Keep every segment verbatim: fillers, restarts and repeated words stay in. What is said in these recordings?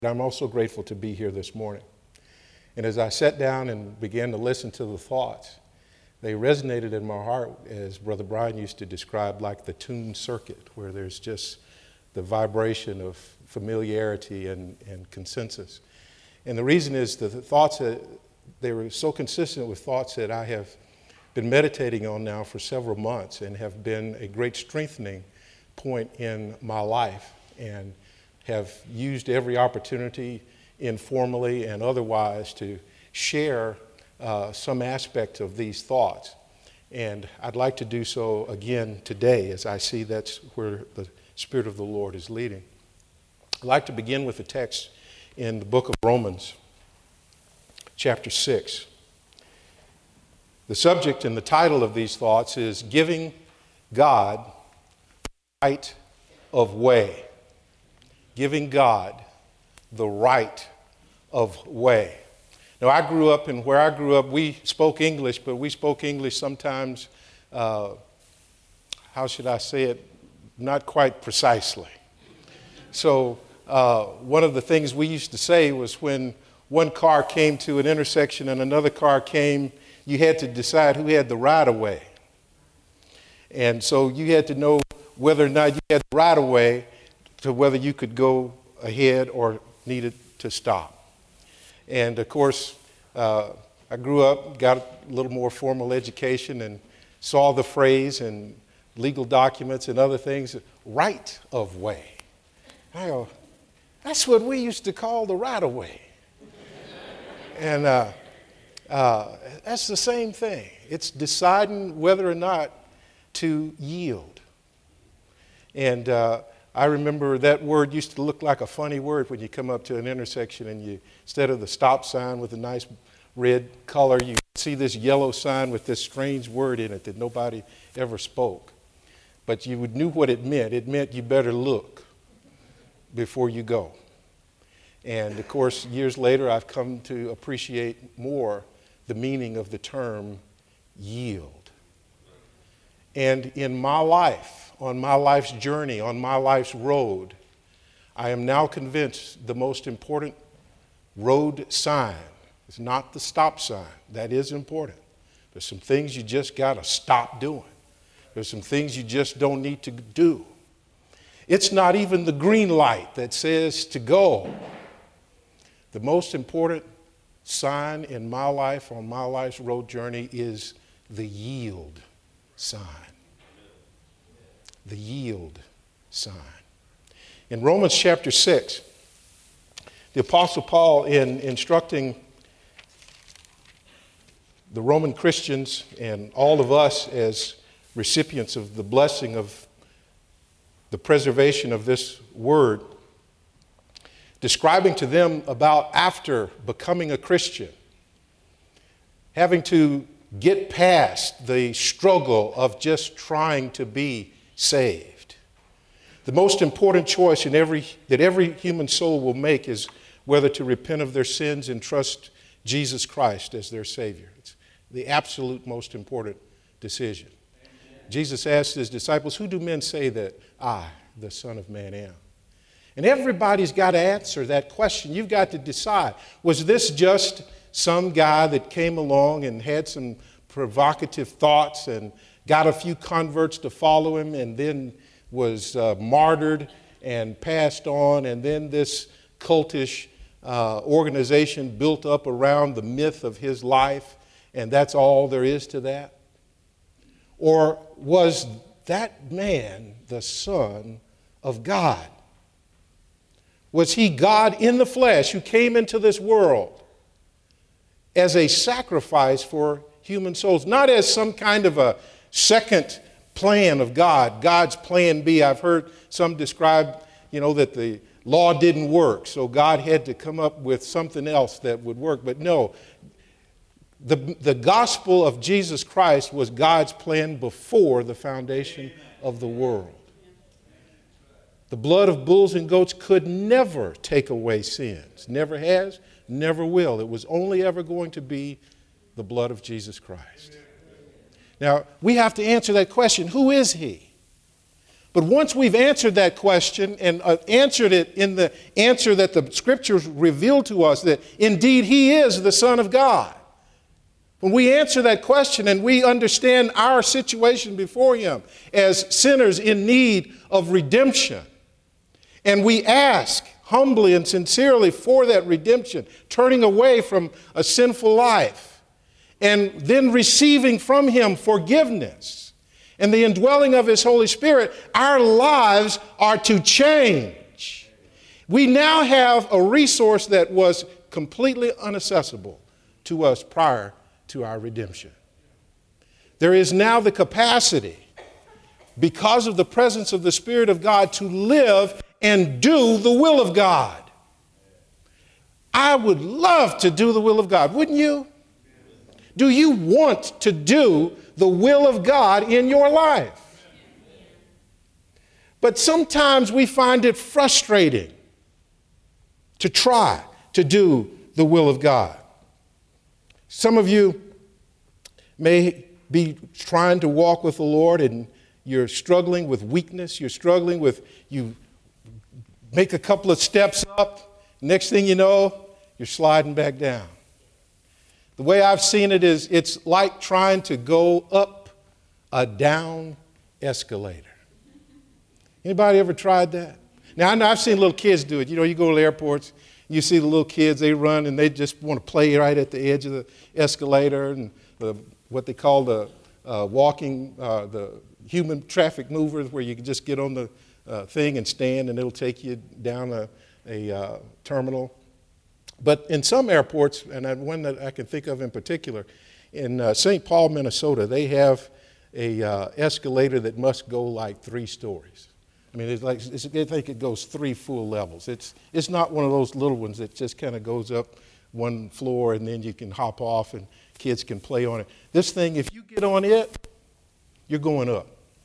I'm also grateful to be here this morning. And as I sat down and began to listen to the thoughts, they resonated in my heart, as Brother Brian used to describe, like the tuned circuit, where there's just the vibration of familiarity and, and consensus. And the reason is that the thoughts, that they were so consistent with thoughts that I have been meditating on now for several months and have been a great strengthening point in my life, and have used every opportunity, informally and otherwise, to share uh, some aspect of these thoughts. And I'd like to do so again today, as I see that's where the Spirit of the Lord is leading. I'd like to begin with a text in the book of Romans, chapter six. The subject and the title of these thoughts is Giving God Right of Way. Giving God the right of way. Now, I grew up, and where I grew up, we spoke English, but we spoke English sometimes, uh, how should I say it, not quite precisely. So uh, one of the things we used to say was when one car came to an intersection and another car came, you had to decide who had the right of way. And so you had to know whether or not you had the right of way to whether you could go ahead or needed to stop. And of course, uh, I grew up, got a little more formal education, and saw the phrase in legal documents and other things, right of way. I go, that's what we used to call the right of way. And uh, uh, that's the same thing. It's deciding whether or not to yield. And uh, I remember that word used to look like a funny word when you come up to an intersection and you, instead of the stop sign with a nice red color, you see this yellow sign with this strange word in it that nobody ever spoke. But you knew what it meant. It meant you better look before you go. And of course, years later, I've come to appreciate more the meaning of the term yield. And in my life, on my life's journey, on my life's road, I am now convinced the most important road sign is not the stop sign. That is important. There's some things you just got to stop doing. There's some things you just don't need to do. It's not even the green light that says to go. The most important sign in my life, on my life's road journey, is the yield sign. The yield sign. In Romans chapter six, the Apostle Paul, in instructing the Roman Christians and all of us as recipients of the blessing of the preservation of this word, describing to them about after becoming a Christian, having to get past the struggle of just trying to be saved. The most important choice in every, that every human soul will make is whether to repent of their sins and trust Jesus Christ as their Savior. It's the absolute most important decision. Amen. Jesus asked his disciples, who do men say that I, the Son of Man, am? And everybody's got to answer that question. You've got to decide, was this just some guy that came along and had some provocative thoughts and got a few converts to follow him and then was uh, martyred and passed on, and then this cultish uh, organization built up around the myth of his life, and that's all there is to that? Or was that man the Son of God? Was he God in the flesh who came into this world as a sacrifice for human souls, not as some kind of a second plan of God, God's plan B? I've heard some describe, you know, that the law didn't work, so God had to come up with something else that would work. But no, the, the gospel of Jesus Christ was God's plan before the foundation of the world. The blood of bulls and goats could never take away sins. Never has, never will. It was only ever going to be the blood of Jesus Christ. Now, we have to answer that question, who is he? But once we've answered that question and uh, answered it in the answer that the scriptures reveal to us, that indeed he is the Son of God. When we answer that question and we understand our situation before him as sinners in need of redemption, and we ask humbly and sincerely for that redemption, turning away from a sinful life, and then receiving from him forgiveness and the indwelling of his Holy Spirit, our lives are to change. We now have a resource that was completely inaccessible to us prior to our redemption. There is now the capacity, because of the presence of the Spirit of God, to live and do the will of God. I would love to do the will of God, wouldn't you? Do you want to do the will of God in your life? But sometimes we find it frustrating to try to do the will of God. Some of you may be trying to walk with the Lord and you're struggling with weakness. You're struggling with, you make a couple of steps up. Next thing you know, you're sliding back down. The way I've seen it is it's like trying to go up a down escalator. Anybody ever tried that? Now, I know I've seen little kids do it. You know, you go to airports, you see the little kids, they run and they just want to play right at the edge of the escalator, and the, what they call the uh, walking, uh, the human traffic movers, where you can just get on the uh, thing and stand and it'll take you down a, a uh, terminal. But in some airports, and one that I can think of in particular, in uh, Saint Paul, Minnesota, they have a uh, escalator that must go like three stories. I mean, it's like, it's, I think it goes three full levels. It's, it's not one of those little ones that just kind of goes up one floor and then you can hop off and kids can play on it. This thing, if you get on it, you're going up.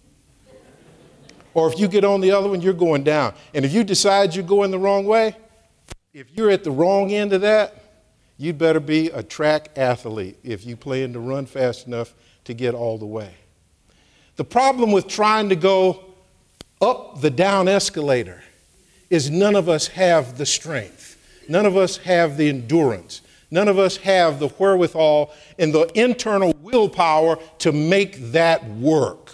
Or if you get on the other one, you're going down. And if you decide you're going the wrong way, if you're at the wrong end of that, you'd better be a track athlete if you plan to run fast enough to get all the way. The problem with trying to go up the down escalator is none of us have the strength. None of us have the endurance. None of us have the wherewithal and the internal willpower to make that work.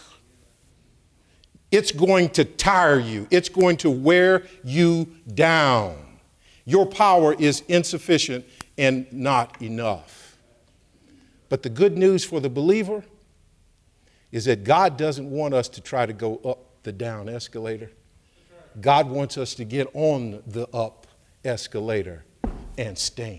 It's going to tire you. It's going to wear you down. Your power is insufficient and not enough. But the good news for the believer is that God doesn't want us to try to go up the down escalator. God wants us to get on the up escalator and stand.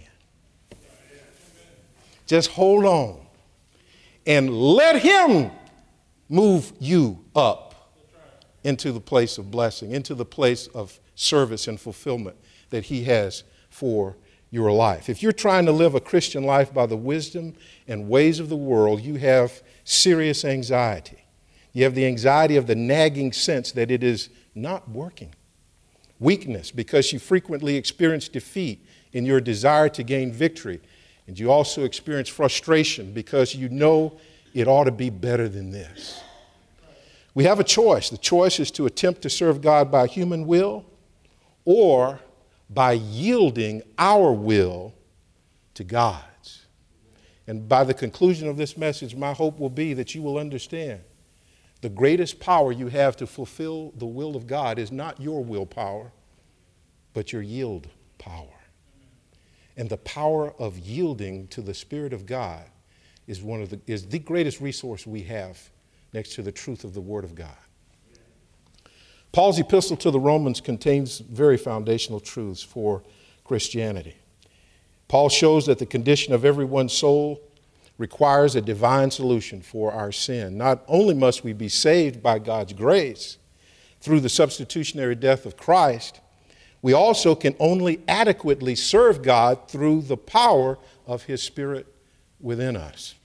Just hold on and let him move you up into the place of blessing, into the place of service and fulfillment that he has for your life. If you're trying to live a Christian life by the wisdom and ways of the world, you have serious anxiety. You have the anxiety of the nagging sense that it is not working. Weakness, because you frequently experience defeat in your desire to gain victory. And you also experience frustration because you know it ought to be better than this. We have a choice. The choice is to attempt to serve God by human will or by yielding our will to God's. And by the conclusion of this message, my hope will be that you will understand the greatest power you have to fulfill the will of God is not your willpower, but your yield power. And the power of yielding to the Spirit of God is one of the is the greatest resource we have next to the truth of the Word of God. Paul's epistle to the Romans contains very foundational truths for Christianity. Paul shows that the condition of everyone's soul requires a divine solution for our sin. Not only must we be saved by God's grace through the substitutionary death of Christ, we also can only adequately serve God through the power of his Spirit within us.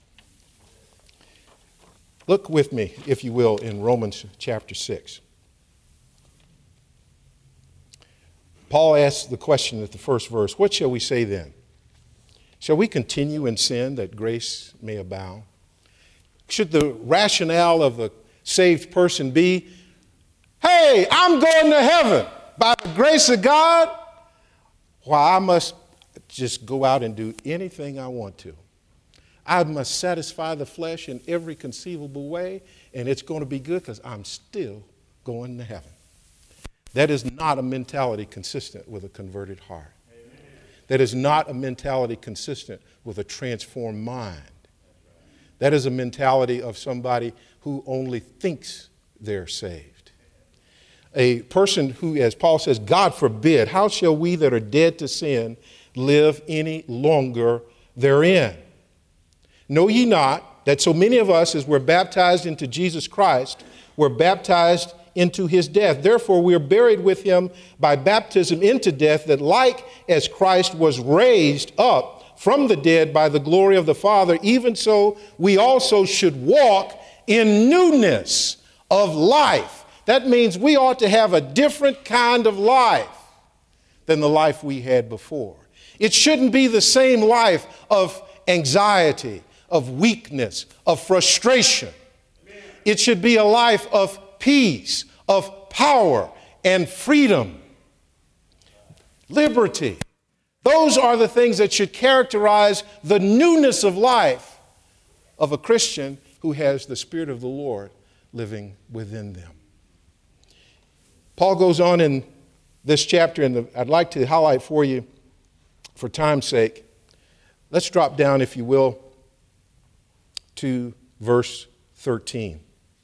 Look with me, if you will, in Romans chapter six. Paul asks the question at the first verse, what shall we say then? Shall we continue in sin that grace may abound? Should the rationale of a saved person be, Hey, I'm going to heaven by the grace of God. Why, I must just go out and do anything I want to. I must satisfy the flesh in every conceivable way, and it's going to be good because I'm still going to heaven. That is not a mentality consistent with a converted heart. Amen. That is not a mentality consistent with a transformed mind. That is a mentality of somebody who only thinks they're saved. A person who, as Paul says, God forbid, how shall we that are dead to sin live any longer therein? Know ye not that so many of us, as we're baptized into Jesus Christ, were baptized into his death. Therefore, we are buried with him by baptism into death, that like as Christ was raised up from the dead by the glory of the Father, even so we also should walk in newness of life. That means we ought to have a different kind of life than the life we had before. It shouldn't be the same life of anxiety, of weakness, of frustration. It should be a life of peace, of power and freedom, liberty. Those are the things that should characterize the newness of life of a Christian who has the Spirit of the Lord living within them. Paul goes on in this chapter, and I'd like to highlight for you, for time's sake, let's drop down, if you will, to verse thirteen.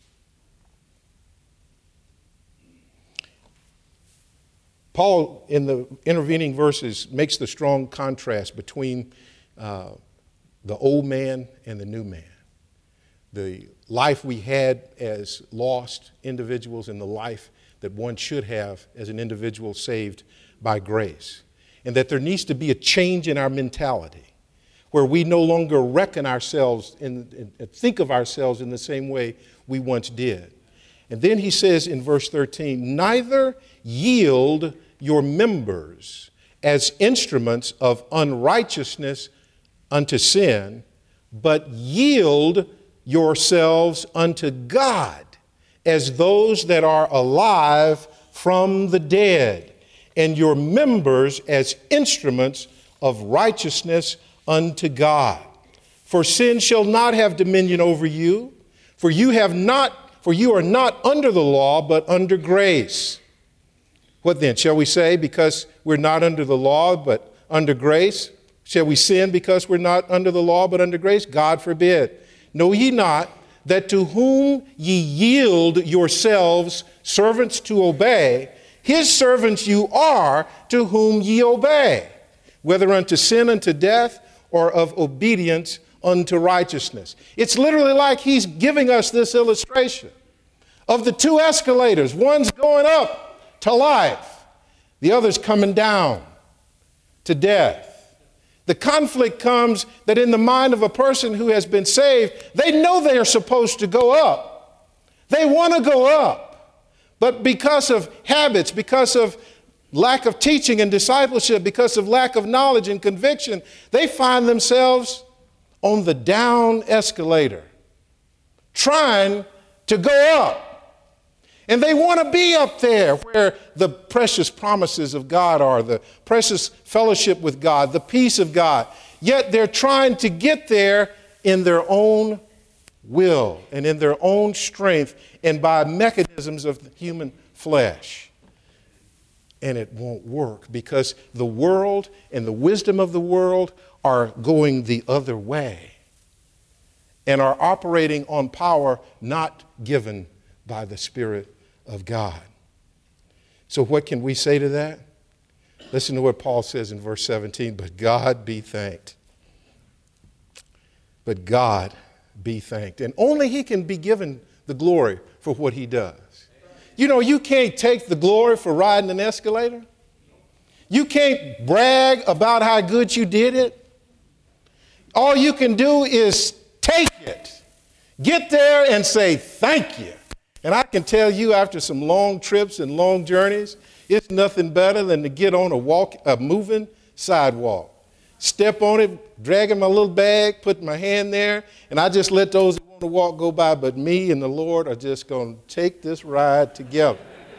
Paul, in the intervening verses, makes the strong contrast between uh, the old man and the new man. The life we had as lost individuals and the life that one should have as an individual saved by grace. And that there needs to be a change in our mentality where we no longer reckon ourselves in, and think of ourselves in the same way we once did. And then he says in verse thirteen, neither yield your members as instruments of unrighteousness unto sin, but yield yourselves unto God as those that are alive from the dead, and your members as instruments of righteousness unto God. For sin shall not have dominion over you, for you have not, for you are not under the law, but under grace. What then? Shall we say because we're not under the law, but under grace? Shall we sin because we're not under the law, but under grace? God forbid. Know ye not that to whom ye yield yourselves servants to obey, his servants you are to whom ye obey, whether unto sin unto death or of obedience unto righteousness. It's literally like he's giving us this illustration of the two escalators. One's going up to life, the other's coming down to death. The conflict comes that in the mind of a person who has been saved, they know they are supposed to go up. They want to go up. But because of habits, because of lack of teaching and discipleship, because of lack of knowledge and conviction, they find themselves on the down escalator, trying to go up. And they want to be up there where the precious promises of God are, the precious fellowship with God, the peace of God. Yet they're trying to get there in their own will and in their own strength and by mechanisms of the human flesh. And it won't work because the world and the wisdom of the world are going the other way and are operating on power not given by the Spirit of God. So what can we say to that? Listen to what Paul says in verse seventeen, but God be thanked. But God be thanked. And only he can be given the glory for what he does. You know, you can't take the glory for riding an escalator. You can't brag about how good you did it. All you can do is take it. Get there and say thank you. And I can tell you after some long trips and long journeys, it's nothing better than to get on a walk, a moving sidewalk. Step on it, dragging my little bag, put my hand there, and I just let those who want to walk go by. But me and the Lord are just going to take this ride together.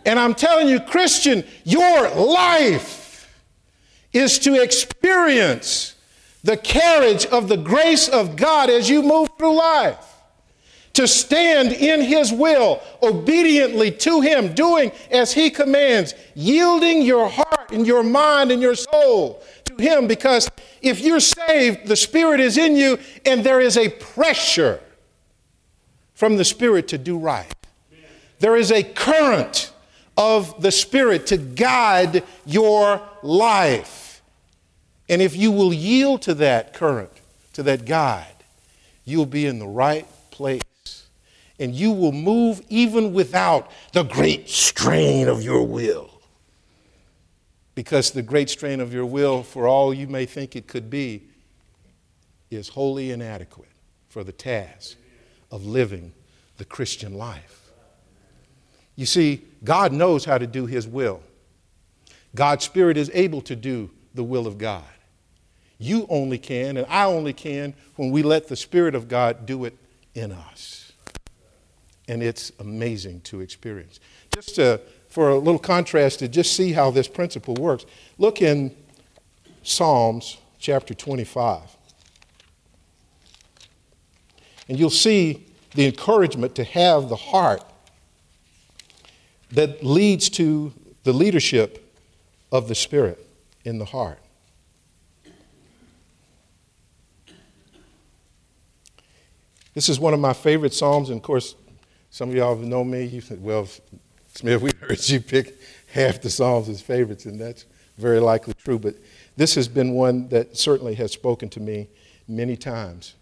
And I'm telling you, Christian, your life is to experience the carriage of the grace of God as you move through life. To stand in his will, obediently to him, doing as he commands, yielding your heart and your mind and your soul to him. Because if you're saved, the Spirit is in you, and there is a pressure from the Spirit to do right. There is a current of the Spirit to guide your life. And if you will yield to that current, to that guide, you'll be in the right place. And you will move even without the great strain of your will. Because the great strain of your will, for all you may think it could be, is wholly inadequate for the task of living the Christian life. You see, God knows how to do his will. God's Spirit is able to do the will of God. You only can, and I only can, when we let the Spirit of God do it in us. And it's amazing to experience. Just to, for a little contrast, to just see how this principle works, look in Psalms chapter twenty-five. And you'll see the encouragement to have the heart that leads to the leadership of the Spirit in the heart. This is one of my favorite Psalms, and of course, some of y'all know me. You said, well, Smith, we heard you pick half the Psalms as favorites, and that's very likely true. But this has been one that certainly has spoken to me many times.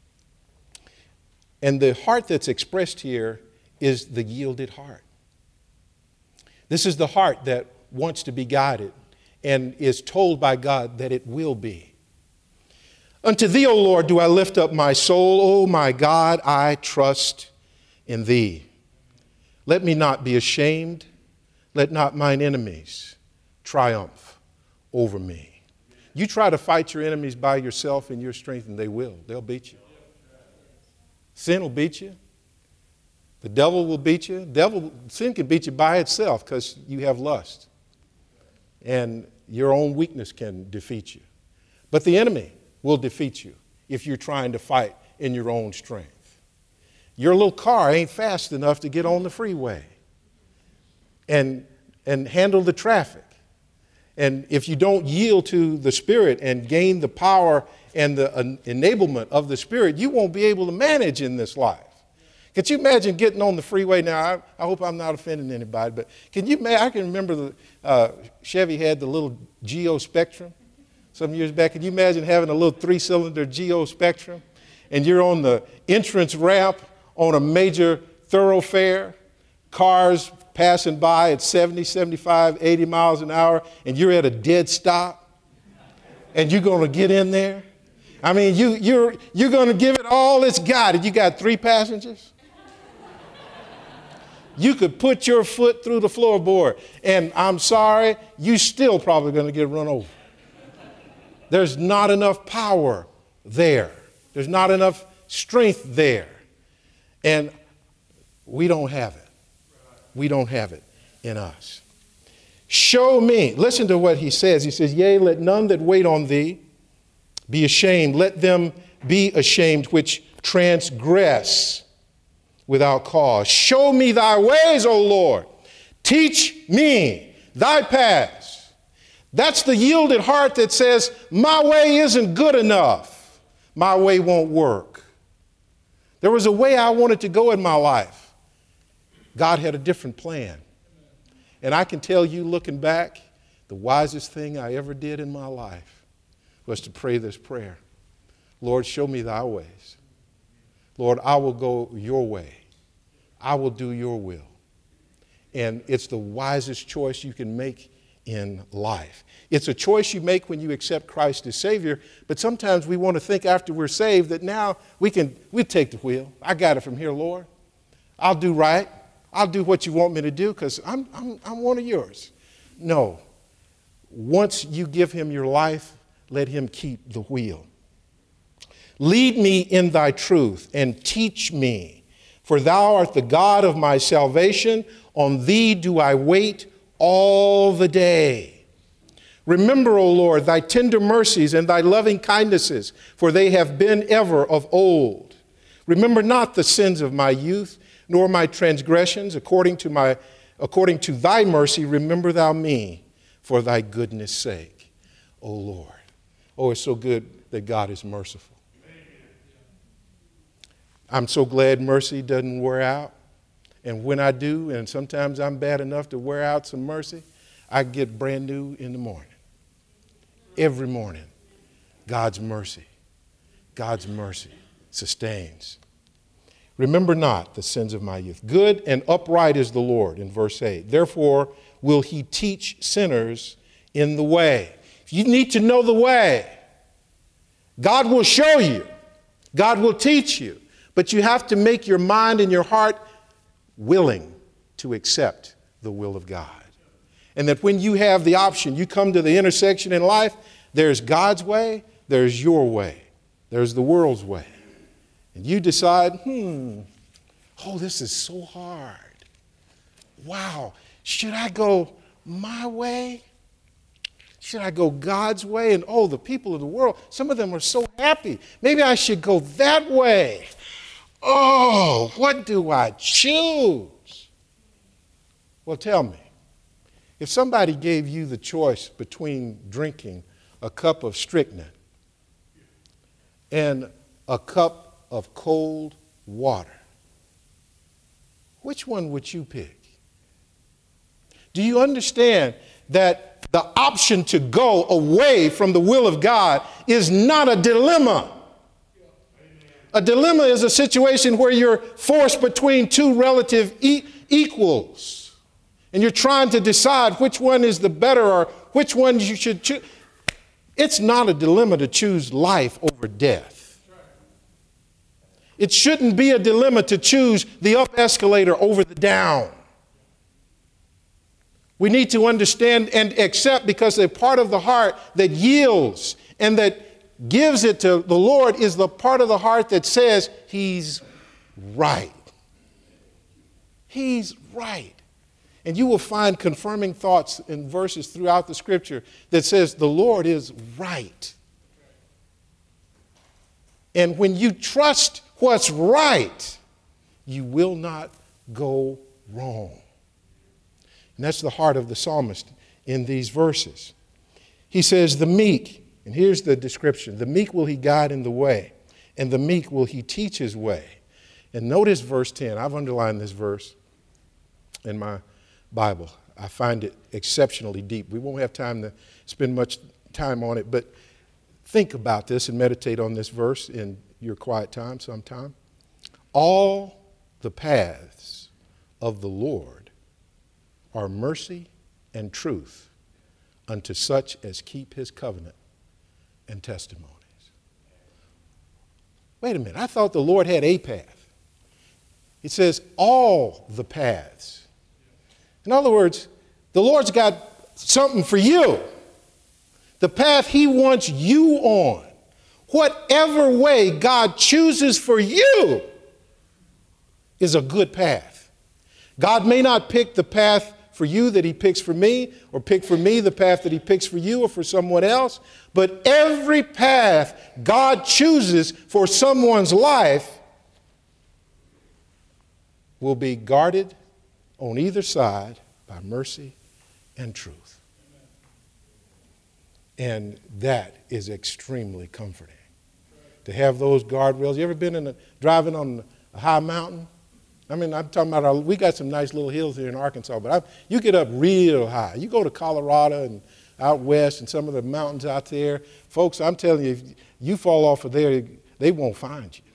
And the heart that's expressed here is the yielded heart. This is the heart that wants to be guided and is told by God that it will be. Unto thee, O Lord, do I lift up my soul. O my God, I trust in thee. Let me not be ashamed. Let not mine enemies triumph over me. You try to fight your enemies by yourself in your strength, and they will. They'll beat you. Sin will beat you. The devil will beat you. Devil, sin can beat you by itself because you have lust. And your own weakness can defeat you. But the enemy will defeat you if you're trying to fight in your own strength. Your little car ain't fast enough to get on the freeway and, and handle the traffic. And if you don't yield to the Spirit and gain the power and the uh, enablement of the Spirit, you won't be able to manage in this life. Could you imagine getting on the freeway? Now, I, I hope I'm not offending anybody, but can you imagine? I can remember the uh, Chevy had the little Geo Spectrum some years back. Can you imagine having a little three-cylinder Geo Spectrum, and you're on the entrance ramp on a major thoroughfare, cars passing by at seventy, seventy-five, eighty miles an hour, and you're at a dead stop, and you're going to get in there? I mean, you, you're, you're going to give it all it's got. And you got three passengers? You could put your foot through the floorboard, and I'm sorry, you still probably going to get run over. There's not enough power there. There's not enough strength there. And we don't have it. We don't have it in us. Show me. Listen to what he says. He says, yea, let none that wait on thee be ashamed. Let them be ashamed which transgress without cause. Show me thy ways, O Lord. Teach me thy paths. That's the yielded heart that says, my way isn't good enough. My way won't work. There was a way I wanted to go in my life. God had a different plan. And I can tell you, looking back, the wisest thing I ever did in my life was to pray this prayer. Lord, show me thy ways. Lord, I will go your way. I will do your will. And it's the wisest choice you can make in life. It's a choice you make when you accept Christ as Savior, but sometimes we want to think after we're saved that now we can we take the wheel. I got it from here, Lord. I'll do right. I'll do what you want me to do because I'm, I'm, I'm one of yours. No. Once you give him your life, let him keep the wheel. Lead me in thy truth and teach me, For thou art the God of my salvation. On thee do I wait all the day. Remember, O Lord, thy tender mercies and thy loving kindnesses, for they have been ever of old. Remember not the sins of my youth, nor my transgressions. According to my, according to thy mercy, remember thou me for thy goodness' sake, O Lord. Oh, it's so good that God is merciful. I'm so glad mercy doesn't wear out. And when I do, and sometimes I'm bad enough to wear out some mercy, I get brand new in the morning. Every morning, God's mercy, God's mercy sustains. Remember not the sins of my youth. Good and upright is the Lord, in verse eight. Therefore will he teach sinners in the way. If you need to know the way, God will show you. God will teach you. But you have to make your mind and your heart willing to accept the will of God. And that when you have the option, you come to the intersection in life, there's God's way, there's your way, there's the world's way. And you decide, hmm, oh, this is so hard. Wow, should I go my way? Should I go God's way? And oh, the people of the world, some of them are so happy. Maybe I should go that way. Oh, what do I choose? Well, tell me, if somebody gave you the choice between drinking a cup of strychnine and a cup of cold water, which one would you pick? Do you understand that the option to go away from the will of God is not a dilemma? A dilemma is a situation where you're forced between two relative e- equals. And you're trying to decide which one is the better or which one you should choose. It's not a dilemma to choose life over death. It shouldn't be a dilemma to choose the up escalator over the down. We need to understand and accept, because a part of the heart that yields and that gives it to the Lord is the part of the heart that says he's right. He's right. And you will find confirming thoughts in verses throughout the scripture that says the Lord is right. And when you trust what's right, you will not go wrong. And that's the heart of the psalmist in these verses. He says, the meek, and here's the description, the meek will he guide in the way, and the meek will he teach his way. And notice verse ten. I've underlined this verse in my Bible. I find it exceptionally deep. We won't have time to spend much time on it, but think about this and meditate on this verse in your quiet time sometime. All the paths of the Lord are mercy and truth unto such as keep his covenant and testimonies. Wait a minute, I thought the Lord had a path. It says all the paths. In other words, the Lord's got something for you. The path he wants you on. Whatever way God chooses for you is a good path. God may not pick the path for you that he picks for me, or pick for me the path that he picks for you or for someone else, but every path God chooses for someone's life will be guarded on either side by mercy and truth. And that is extremely comforting. To have those guardrails. You ever been in a, driving on a high mountain? I mean, I'm talking about, our, we got some nice little hills here in Arkansas, but I, you get up real high. You go to Colorado and out west and some of the mountains out there. Folks, I'm telling you, if you fall off of there, they won't find you.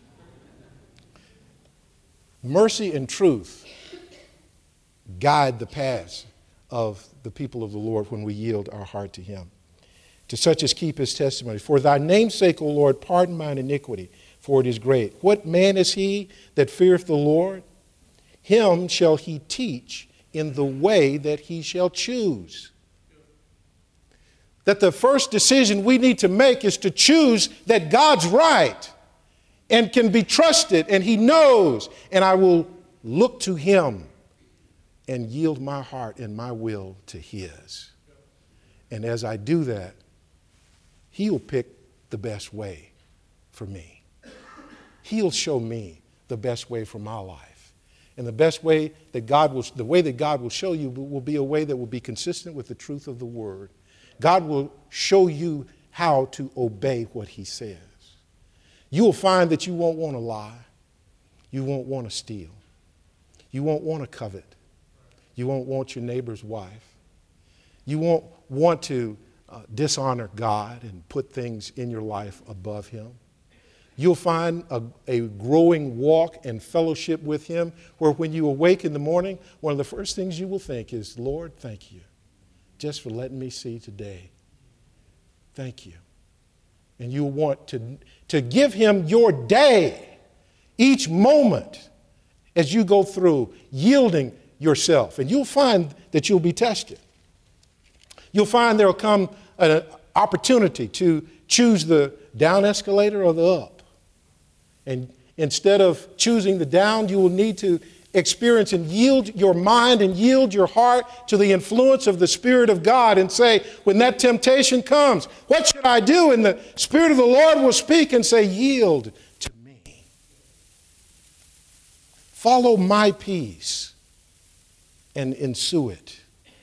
Mercy and truth guide the paths of the people of the Lord when we yield our heart to him. To such as keep his testimony. For thy name's sake, O Lord, pardon mine iniquity, for it is great. What man is he that feareth the Lord? Him shall he teach in the way that he shall choose. That the first decision we need to make is to choose that God's right. and can be trusted, and he knows, and I will look to him and yield my heart and my will to his. And as I do that, he'll pick the best way for me. He'll show me the best way for my life. And the best way that God will, the way that God will show you will be a way that will be consistent with the truth of the word. God will show you how to obey what he says. You will find that you won't want to lie. You won't want to steal. You won't want to covet. You won't want your neighbor's wife. You won't want to uh, dishonor God and put things in your life above him. You'll find a, a growing walk and fellowship with him where when you awake in the morning, one of the first things you will think is, Lord, thank you just for letting me see today. Thank you. And you'll want to, to give him your day, each moment as you go through, yielding yourself. And you'll find that you'll be tested. You'll find there will come an opportunity to choose the down escalator or the up. And instead of choosing the down, you will need to experience and yield your mind and yield your heart to the influence of the Spirit of God and say, when that temptation comes, what should I do? And the Spirit of the Lord will speak and say, yield to me. Follow my peace and ensue it.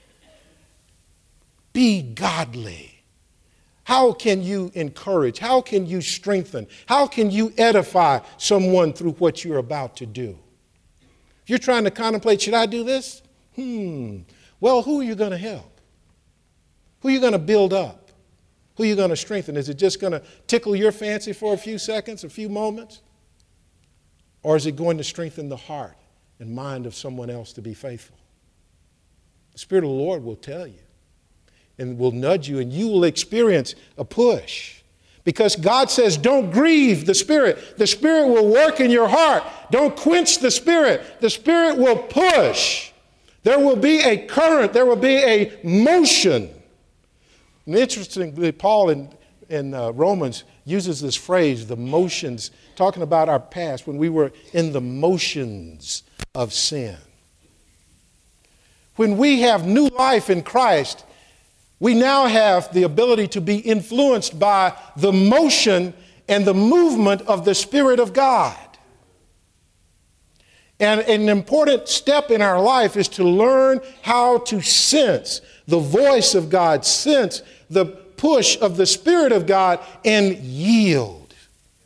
Be godly. How can you encourage? How can you strengthen? How can you edify someone through what you're about to do? If you're trying to contemplate, should I do this? Hmm. Well, who are you going to help? Who are you going to build up? Who are you going to strengthen? Is it just going to tickle your fancy for a few seconds, a few moments? Or is it going to strengthen the heart and mind of someone else to be faithful? The Spirit of the Lord will tell you and will nudge you, and you will experience a push. Because God says, don't grieve the Spirit. The Spirit will work in your heart. Don't quench the Spirit. The Spirit will push. There will be a current. There will be a motion. And interestingly, Paul in, in uh, Romans uses this phrase, the motions, talking about our past when we were in the motions of sin. When we have new life in Christ, we now have the ability to be influenced by the motion and the movement of the Spirit of God. And an important step in our life is to learn how to sense the voice of God, sense the push of the Spirit of God, and yield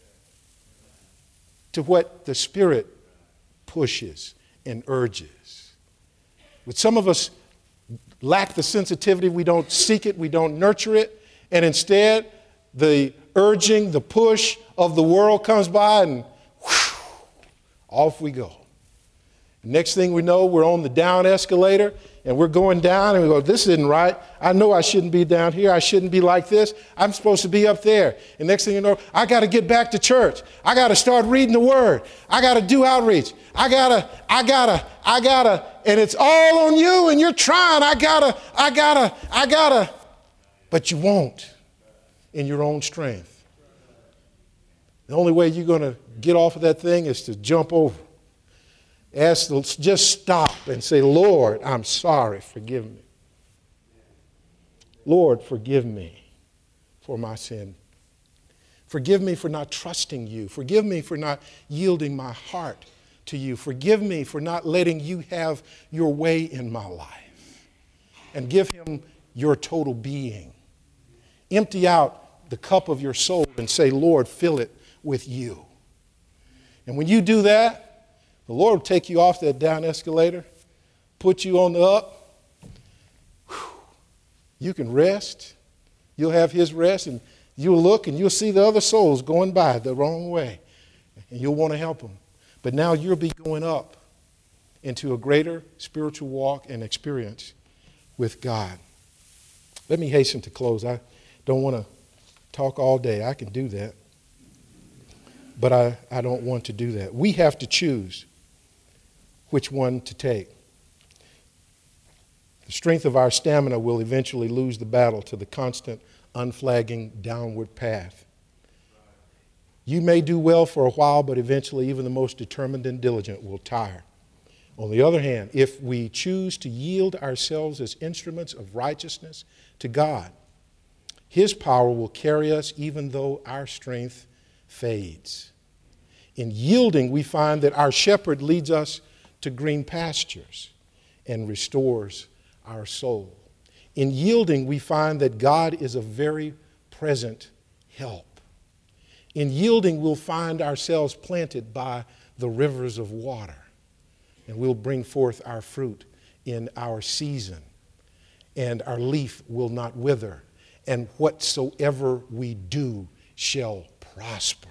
to what the Spirit pushes and urges. With some of us, lack the sensitivity, we don't seek it, we don't nurture it, and instead the urging, the push of the world comes by and whew, off we go. Next thing we know, we're on the down escalator and we're going down and we go, this isn't right. I know I shouldn't be down here. I shouldn't be like this. I'm supposed to be up there. And next thing you know, I got to get back to church. I got to start reading the word. I got to do outreach. I got to, I got to, I got to, and it's all on you and you're trying. I got to, I got to, I got to, but you won't in your own strength. The only way you're going to get off of that thing is to jump over. Ask, just stop and say, Lord, I'm sorry, forgive me. Lord, forgive me for my sin. Forgive me for not trusting you. Forgive me for not yielding my heart to you. Forgive me for not letting you have your way in my life. And give him your total being. Empty out the cup of your soul and say, Lord, fill it with you. And when you do that, the Lord will take you off that down escalator, put you on the up. Whew. You can rest. You'll have his rest, and you'll look and you'll see the other souls going by the wrong way, and you'll want to help them. But now you'll be going up into a greater spiritual walk and experience with God. Let me hasten to close. I don't want to talk all day. I can do that. But I, I don't want to do that. We have to choose which one to take. The strength of our stamina will eventually lose the battle to the constant, unflagging downward path. You may do well for a while, but eventually even the most determined and diligent will tire. On the other hand, if we choose to yield ourselves as instruments of righteousness to God, his power will carry us even though our strength fades. In yielding, we find that our shepherd leads us to green pastures and restores our soul. In yielding, we find that God is a very present help. In yielding, we'll find ourselves planted by the rivers of water, and we'll bring forth our fruit in our season, and our leaf will not wither, and whatsoever we do shall prosper.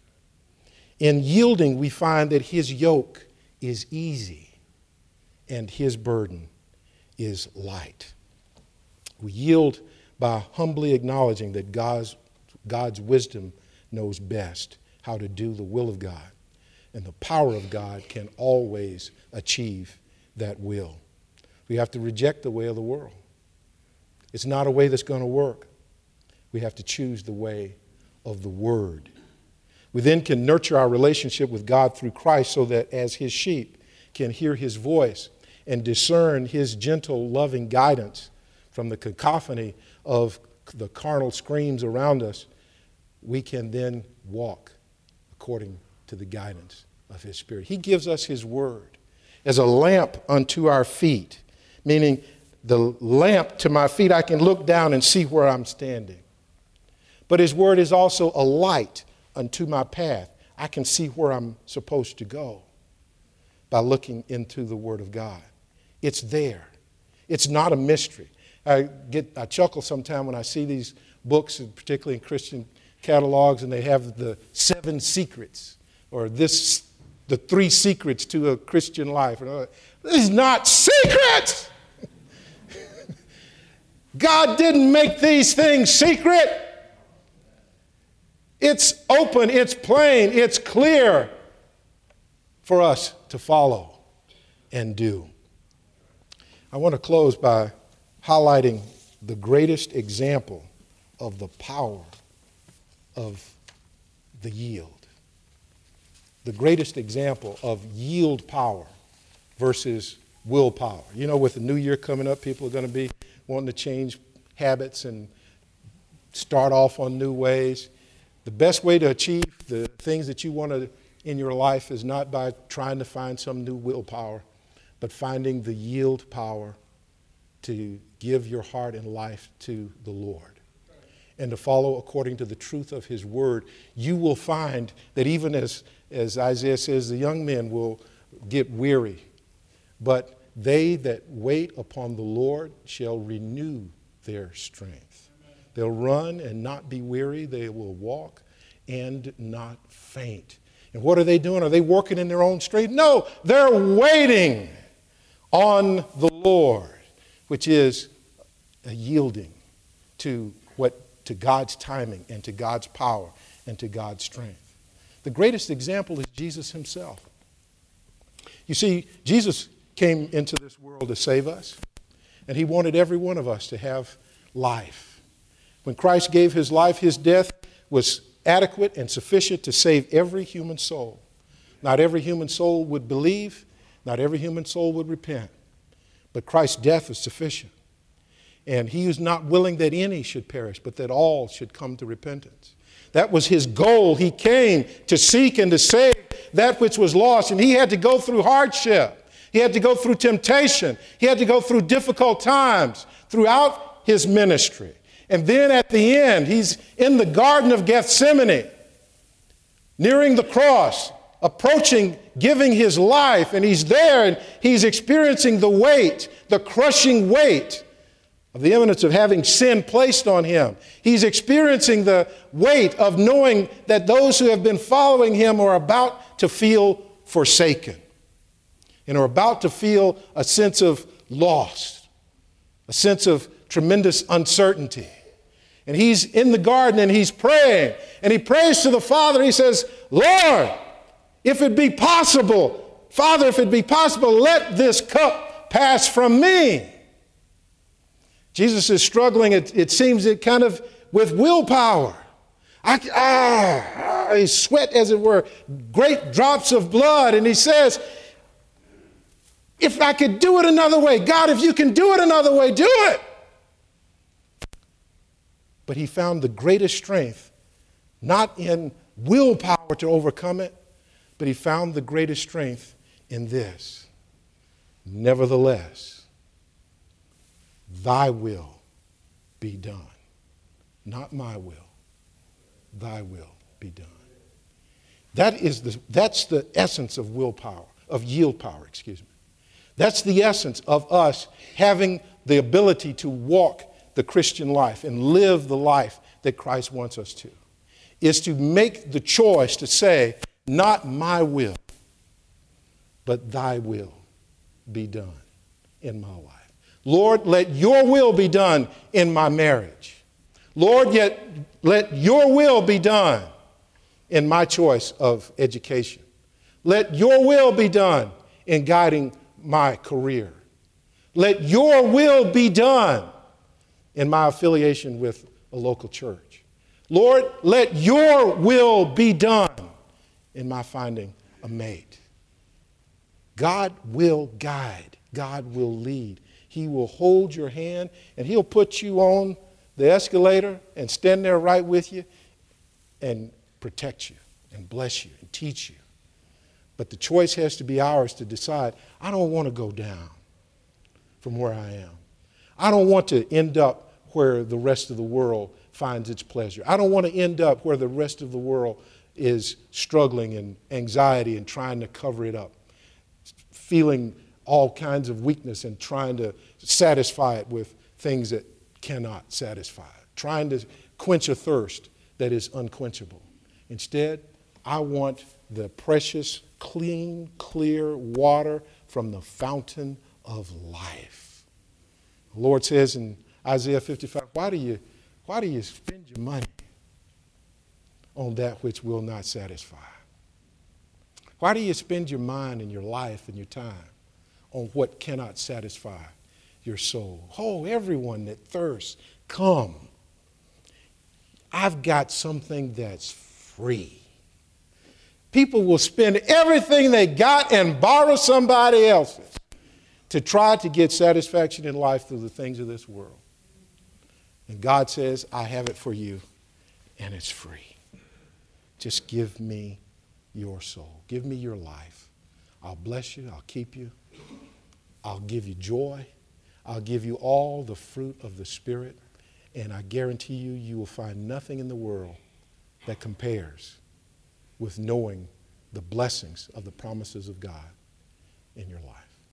In yielding, we find that his yoke is easy and his burden is light. We yield by humbly acknowledging that God's, God's wisdom knows best how to do the will of God, and the power of God can always achieve that will. We have to reject the way of the world. It's not a way that's going to work. We have to choose the way of the Word. We then can nurture our relationship with God through Christ so that as his sheep can hear his voice and discern his gentle, loving guidance from the cacophony of the carnal screams around us, we can then walk according to the guidance of his Spirit. He gives us his word as a lamp unto our feet, meaning the lamp to my feet, I can look down and see where I'm standing. But his word is also a light unto my path. I can see where I'm supposed to go by looking into the Word of God. It's there. It's not a mystery. I get I chuckle sometimes when I see these books, particularly in Christian catalogs, and they have the seven secrets or this the three secrets to a Christian life. This is not secrets. God didn't make these things secret. It's open, it's plain, it's clear for us to follow and do. I want to close by highlighting the greatest example of the power of the yield. The greatest example of yield power versus willpower. You know, with the new year coming up, people are going to be wanting to change habits and start off on new ways. The best way to achieve the things that you want to in your life is not by trying to find some new willpower, but finding the yield power to give your heart and life to the Lord and to follow according to the truth of his word. You will find that even as, as Isaiah says, the young men will get weary, but they that wait upon the Lord shall renew their strength. They'll run and not be weary. They will walk and not faint. And what are they doing? Are they working in their own strength? No, they're waiting on the Lord, which is a yielding to what to God's timing and to God's power and to God's strength. The greatest example is Jesus himself. You see, Jesus came into this world to save us, and he wanted every one of us to have life. When Christ gave his life, his death was adequate and sufficient to save every human soul. Not every human soul would believe, not every human soul would repent, but Christ's death is sufficient. And he is not willing that any should perish, but that all should come to repentance. That was his goal. He came to seek and to save that which was lost, and he had to go through hardship. He had to go through temptation. He had to go through difficult times throughout his ministry. And then at the end, he's in the Garden of Gethsemane, nearing the cross, approaching, giving his life, and he's there and he's experiencing the weight, the crushing weight of the imminence of having sin placed on him. He's experiencing the weight of knowing that those who have been following him are about to feel forsaken and are about to feel a sense of loss, a sense of tremendous uncertainty. And he's in the garden and he's praying. And he prays to the Father. He says, Lord, if it be possible, Father, if it be possible, let this cup pass from me. Jesus is struggling, it, it seems, it kind of with willpower. I, ah, his sweat, as it were, great drops of blood. And he says, if I could do it another way, God, if you can do it another way, do it. But he found the greatest strength, not in willpower to overcome it, but he found the greatest strength in this. Nevertheless, thy will be done. Not my will. Thy will be done. That is the, that's the essence of willpower, of yield power, excuse me. That's the essence of us having the ability to walk the Christian life and live the life that Christ wants us to, is to make the choice to say, not my will, but thy will be done in my life. Lord, let your will be done in my marriage. Lord, yet let your will be done in my choice of education. Let your will be done in guiding my career. Let your will be done in my affiliation with a local church. Lord, let your will be done in my finding a mate. God will guide. God will lead. He will hold your hand, and he'll put you on the escalator and stand there right with you and protect you and bless you and teach you. But the choice has to be ours to decide, I don't want to go down from where I am. I don't want to end up where the rest of the world finds its pleasure. I don't want to end up where the rest of the world is struggling in anxiety and trying to cover it up, feeling all kinds of weakness and trying to satisfy it with things that cannot satisfy it, trying to quench a thirst that is unquenchable. Instead, I want the precious, clean, clear water from the fountain of life. The Lord says in Isaiah fifty-five, why do you, why do you spend your money on that which will not satisfy? Why do you spend your mind and your life and your time on what cannot satisfy your soul? Oh, everyone that thirsts, come. I've got something that's free. People will spend everything they got and borrow somebody else's to try to get satisfaction in life through the things of this world. And God says, I have it for you, and it's free. Just give me your soul. Give me your life. I'll bless you. I'll keep you. I'll give you joy. I'll give you all the fruit of the Spirit. And I guarantee you, you will find nothing in the world that compares with knowing the blessings of the promises of God in your life.